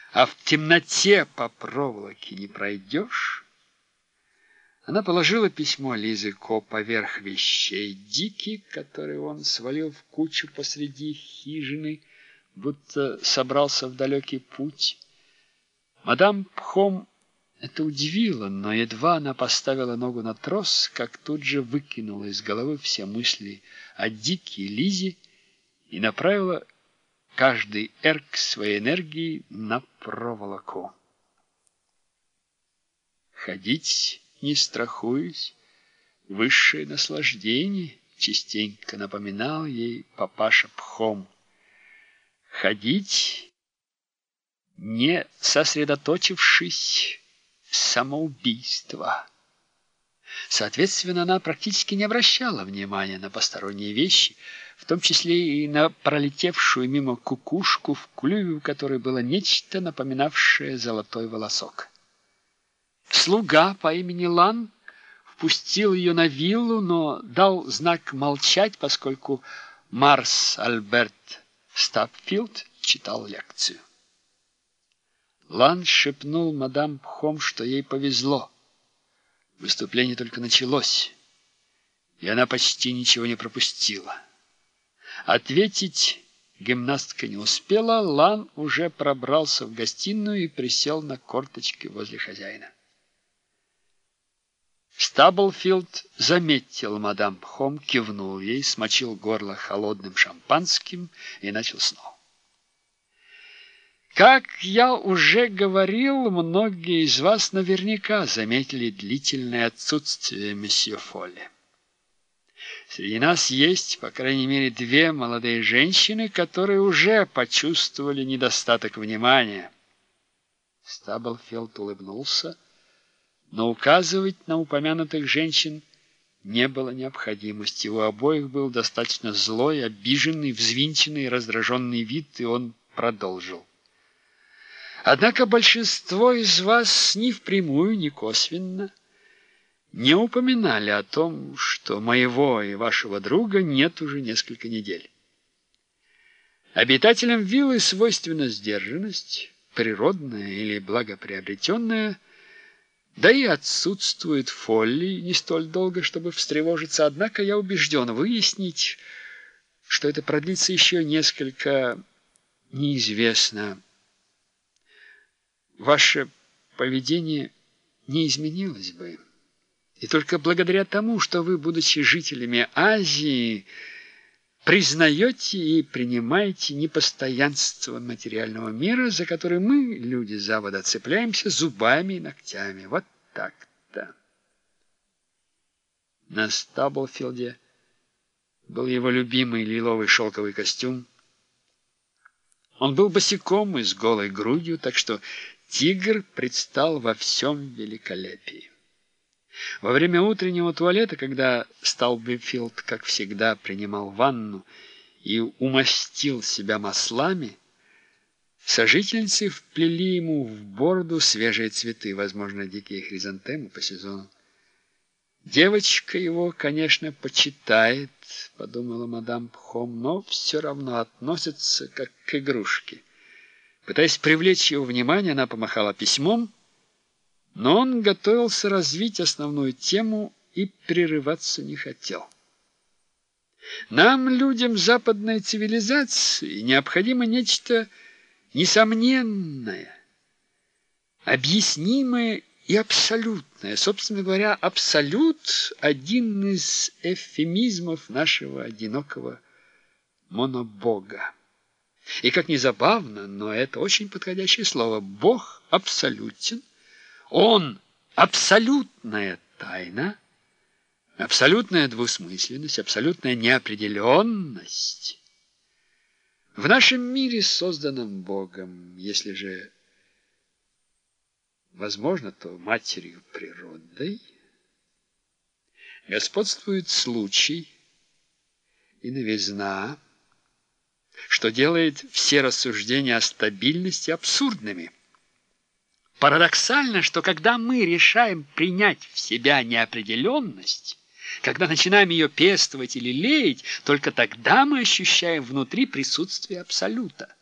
а в темноте по проволоке не пройдешь. Она положила письмо Лизы Ко поверх вещей Дики, которые он свалил в кучу посреди хижины, будто собрался в далекий путь. Мадам Пхом это удивило, но едва она поставила ногу на трос, как тут же выкинула из головы все мысли о Дике и Лизе и направила каждый эрк своей энергии на проволоку. Ходить, не страхуясь, высшее наслаждение, частенько напоминал ей папаша Пхом. Ходить, не сосредоточившись, самоубийство. Соответственно, она практически не обращала внимания на посторонние вещи, в том числе и на пролетевшую мимо кукушку, в клюве у которой было нечто, напоминавшее золотой волосок. Слуга по имени Лан впустил ее на виллу, но дал знак молчать, поскольку Марс Альберт Стапфилд читал лекцию. Лан шепнул мадам Пхом, что ей повезло. Выступление только началось, и она почти ничего не пропустила. Ответить гимнастка не успела, Лан уже пробрался в гостиную и присел на корточки возле хозяина. Стаблфилд заметил мадам Пхом, кивнул ей, смочил горло холодным шампанским и начал снова. Как я уже говорил, многие из вас наверняка заметили длительное отсутствие месье Фолли. Среди нас есть, по крайней мере, 2 молодые женщины, которые уже почувствовали недостаток внимания. Стаблфилд улыбнулся, но указывать на упомянутых женщин не было необходимости. У обоих был достаточно злой, обиженный, взвинченный, раздраженный вид, и он продолжил. Однако большинство из вас ни впрямую, ни косвенно не упоминали о том, что моего и вашего друга нет уже несколько недель. Обитателям виллы свойственна сдержанность, природная или благоприобретенная, да и отсутствует Фолли не столь долго, чтобы встревожиться. Однако я убежден, выяснить, что это продлится еще несколько, неизвестно. Ваше поведение не изменилось бы. И только благодаря тому, что вы, будучи жителями Азии, признаете и принимаете непостоянство материального мира, за который мы, люди Запада, цепляемся зубами и ногтями. Вот так-то. На Стаблфилде был его любимый лиловый шелковый костюм. Он был босиком и с голой грудью, так что тигр предстал во всем великолепии. Во время утреннего туалета, когда Стаблфилд, как всегда, принимал ванну и умастил себя маслами, сожительницы вплели ему в бороду свежие цветы, возможно, дикие хризантемы по сезону. «Девочка его, конечно, почитает», — подумала мадам Пхом, «но все равно относится как к игрушке». Пытаясь привлечь его внимание, она помахала письмом, но он готовился развить основную тему и прерываться не хотел. Нам, людям западной цивилизации, необходимо нечто несомненное, объяснимое и абсолютное. Собственно говоря, абсолют – один из эвфемизмов нашего одинокого монобога. И как ни забавно, но это очень подходящее слово. Бог абсолютен, Он абсолютная тайна, абсолютная двусмысленность, абсолютная неопределенность. В нашем мире, созданном Богом, если же возможно, то матерью природой, господствует случай и новизна, что делает все рассуждения о стабильности абсурдными. Парадоксально, что когда мы решаем принять в себя неопределенность, когда начинаем ее пестовать или лелеять, только тогда мы ощущаем внутри присутствие абсолюта.